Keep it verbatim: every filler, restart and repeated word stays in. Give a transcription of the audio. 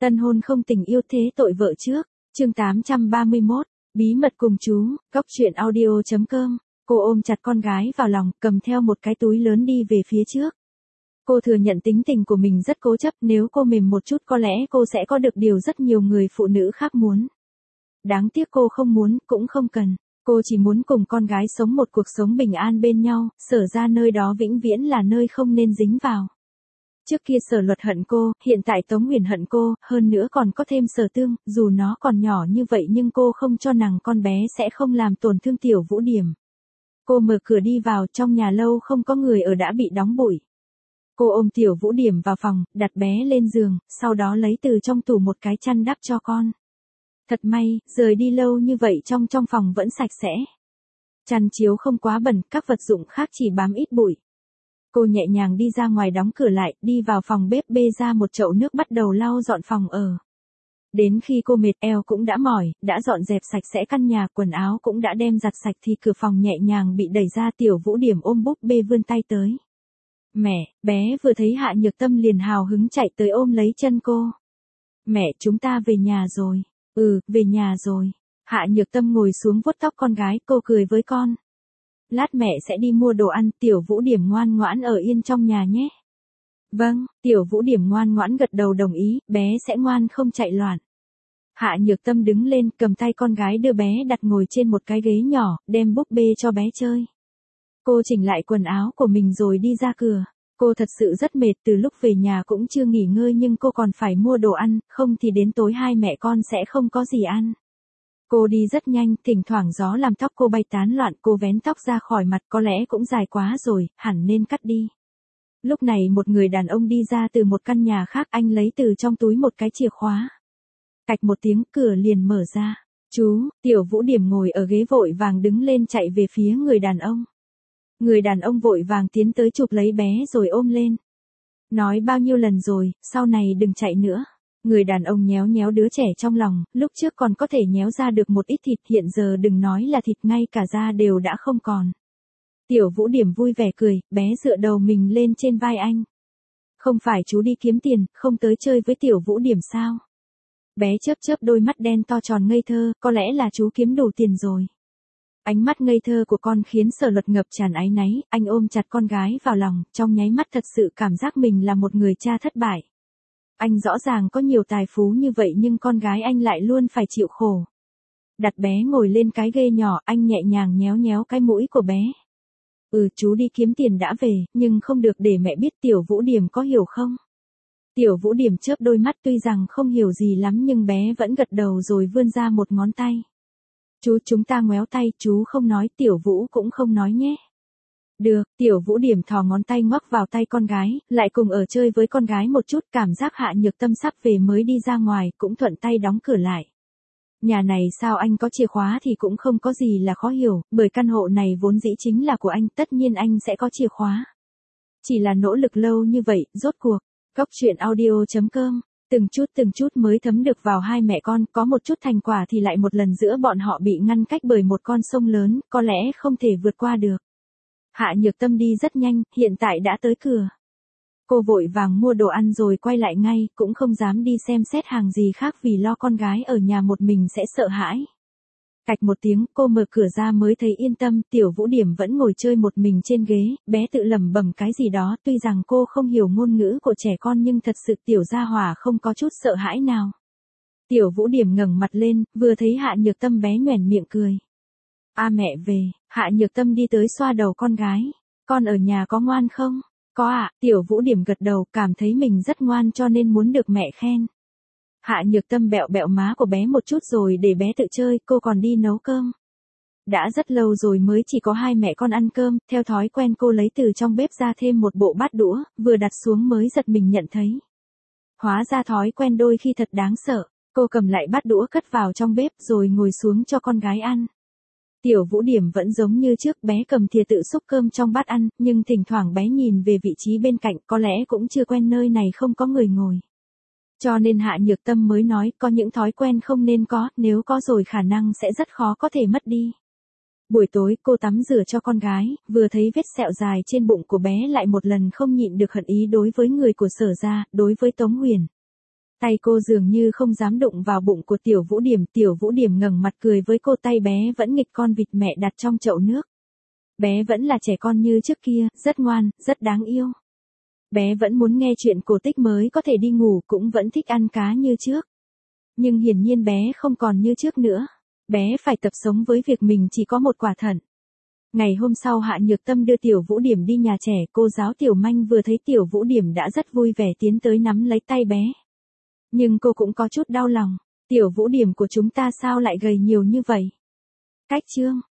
Tân hôn không tình yêu thế tội vợ trước, chương tám trăm ba mươi mốt, bí mật cùng chú, góc chuyện audio chấm com. Cô ôm chặt con gái vào lòng, cầm theo một cái túi lớn đi về phía trước. Cô thừa nhận tính tình của mình rất cố chấp, nếu cô mềm một chút có lẽ cô sẽ có được điều rất nhiều người phụ nữ khác muốn. Đáng tiếc cô không muốn, cũng không cần. Cô chỉ muốn cùng con gái sống một cuộc sống bình an bên nhau, Sở ra nơi đó vĩnh viễn là nơi không nên dính vào. Trước kia Sở Luật hận cô, hiện tại Tống Huyền hận cô, hơn nữa còn có thêm Sở Tương, dù nó còn nhỏ như vậy nhưng cô không cho nàng con bé sẽ không làm tổn thương Tiểu Vũ Điểm. Cô mở cửa đi vào, trong nhà lâu không có người ở đã bị đóng bụi. Cô ôm Tiểu Vũ Điểm vào phòng, đặt bé lên giường, sau đó lấy từ trong tủ một cái chăn đắp cho con. Thật may, rời đi lâu như vậy trong trong phòng vẫn sạch sẽ. Chăn chiếu không quá bẩn, các vật dụng khác chỉ bám ít bụi. Cô nhẹ nhàng đi ra ngoài đóng cửa lại, đi vào phòng bếp bê ra một chậu nước bắt đầu lau dọn phòng ở. Đến khi cô mệt eo cũng đã mỏi, đã dọn dẹp sạch sẽ căn nhà, quần áo cũng đã đem giặt sạch thì cửa phòng nhẹ nhàng bị đẩy ra, Tiểu Vũ Điểm ôm búp bê vươn tay tới. Mẹ, bé vừa thấy Hạ Nhược Tâm liền hào hứng chạy tới ôm lấy chân cô. Mẹ, chúng ta về nhà rồi. Ừ, về nhà rồi. Hạ Nhược Tâm ngồi xuống vuốt tóc con gái, cô cười với con. Lát mẹ sẽ đi mua đồ ăn, Tiểu Vũ Điểm ngoan ngoãn ở yên trong nhà nhé. Vâng, Tiểu Vũ Điểm ngoan ngoãn gật đầu đồng ý, bé sẽ ngoan không chạy loạn. Hạ Nhược Tâm đứng lên, cầm tay con gái đưa bé đặt ngồi trên một cái ghế nhỏ, đem búp bê cho bé chơi. Cô chỉnh lại quần áo của mình rồi đi ra cửa. Cô thật sự rất mệt, từ lúc về nhà cũng chưa nghỉ ngơi nhưng cô còn phải mua đồ ăn, không thì đến tối hai mẹ con sẽ không có gì ăn. Cô đi rất nhanh, thỉnh thoảng gió làm tóc cô bay tán loạn, cô vén tóc ra khỏi mặt có lẽ cũng dài quá rồi, hẳn nên cắt đi. Lúc này một người đàn ông đi ra từ một căn nhà khác, anh lấy từ trong túi một cái chìa khóa. Cạch một tiếng, cửa liền mở ra. Chú, Tiểu Vũ Điểm ngồi ở ghế vội vàng đứng lên chạy về phía người đàn ông. Người đàn ông vội vàng tiến tới chụp lấy bé rồi ôm lên. Nói bao nhiêu lần rồi, sau này đừng chạy nữa. Người đàn ông nhéo nhéo đứa trẻ trong lòng, lúc trước còn có thể nhéo ra được một ít thịt, hiện giờ đừng nói là thịt, ngay cả da đều đã không còn. Tiểu Vũ Điểm vui vẻ cười, bé dựa đầu mình lên trên vai anh. Không phải chú đi kiếm tiền, không tới chơi với Tiểu Vũ Điểm sao? Bé chớp chớp đôi mắt đen to tròn ngây thơ, có lẽ là chú kiếm đủ tiền rồi. Ánh mắt ngây thơ của con khiến Sở Luật ngập tràn áy náy, anh ôm chặt con gái vào lòng, trong nháy mắt thật sự cảm giác mình là một người cha thất bại. Anh rõ ràng có nhiều tài phú như vậy nhưng con gái anh lại luôn phải chịu khổ. Đặt bé ngồi lên cái ghê nhỏ, anh nhẹ nhàng nhéo nhéo cái mũi của bé. Ừ, chú đi kiếm tiền đã về, nhưng không được để mẹ biết, Tiểu Vũ Điểm có hiểu không? Tiểu Vũ Điểm chớp đôi mắt, tuy rằng không hiểu gì lắm nhưng bé vẫn gật đầu rồi vươn ra một ngón tay. Chú, chúng ta ngoéo tay, chú không nói, Tiểu Vũ cũng không nói nhé. Được, Tiểu Vũ Điểm thò ngón tay ngoắc vào tay con gái, lại cùng ở chơi với con gái một chút, cảm giác Hạ Nhược Tâm sắp về mới đi ra ngoài, cũng thuận tay đóng cửa lại. Nhà này sao anh có chìa khóa thì cũng không có gì là khó hiểu, bởi căn hộ này vốn dĩ chính là của anh, tất nhiên anh sẽ có chìa khóa. Chỉ là nỗ lực lâu như vậy, rốt cuộc. Góc chuyện audio chấm com. Từng chút từng chút mới thấm được vào hai mẹ con, có một chút thành quả thì lại một lần giữa bọn họ bị ngăn cách bởi một con sông lớn, có lẽ không thể vượt qua được. Hạ Nhược Tâm đi rất nhanh, hiện tại đã tới cửa. Cô vội vàng mua đồ ăn rồi quay lại ngay, cũng không dám đi xem xét hàng gì khác vì lo con gái ở nhà một mình sẽ sợ hãi. Cạch một tiếng, cô mở cửa ra mới thấy yên tâm, Tiểu Vũ Điểm vẫn ngồi chơi một mình trên ghế, bé tự lẩm bẩm cái gì đó, tuy rằng cô không hiểu ngôn ngữ của trẻ con nhưng thật sự Tiểu Gia Hỏa không có chút sợ hãi nào. Tiểu Vũ Điểm ngẩng mặt lên, vừa thấy Hạ Nhược Tâm bé nhoẻn miệng cười. A mẹ về, Hạ Nhược Tâm đi tới xoa đầu con gái. Con ở nhà có ngoan không? Có ạ, à, Tiểu Vũ Điểm gật đầu, cảm thấy mình rất ngoan cho nên muốn được mẹ khen. Hạ Nhược Tâm bẹo bẹo má của bé một chút rồi để bé tự chơi, cô còn đi nấu cơm. Đã rất lâu rồi mới chỉ có hai mẹ con ăn cơm, theo thói quen cô lấy từ trong bếp ra thêm một bộ bát đũa, vừa đặt xuống mới giật mình nhận thấy. Hóa ra thói quen đôi khi thật đáng sợ, cô cầm lại bát đũa cất vào trong bếp rồi ngồi xuống cho con gái ăn. Tiểu Vũ Điểm vẫn giống như trước, bé cầm thìa tự xúc cơm trong bát ăn, nhưng thỉnh thoảng bé nhìn về vị trí bên cạnh, có lẽ cũng chưa quen nơi này không có người ngồi. Cho nên Hạ Nhược Tâm mới nói, có những thói quen không nên có, nếu có rồi khả năng sẽ rất khó có thể mất đi. Buổi tối cô tắm rửa cho con gái, vừa thấy vết sẹo dài trên bụng của bé lại một lần không nhịn được hận ý đối với người của Sở ra, đối với Tống Huyền. Tay cô dường như không dám đụng vào bụng của Tiểu Vũ Điểm, Tiểu Vũ Điểm ngẩng mặt cười với cô, tay bé vẫn nghịch con vịt mẹ đặt trong chậu nước. Bé vẫn là trẻ con như trước kia, rất ngoan, rất đáng yêu. Bé vẫn muốn nghe chuyện cổ tích mới có thể đi ngủ, cũng vẫn thích ăn cá như trước. Nhưng hiển nhiên bé không còn như trước nữa. Bé phải tập sống với việc mình chỉ có một quả thận. Ngày hôm sau Hạ Nhược Tâm đưa Tiểu Vũ Điểm đi nhà trẻ, cô giáo Tiểu Manh vừa thấy Tiểu Vũ Điểm đã rất vui vẻ tiến tới nắm lấy tay bé. Nhưng cô cũng có chút đau lòng, Tiểu Vũ Điểm của chúng ta sao lại gầy nhiều như vậy? Cách chương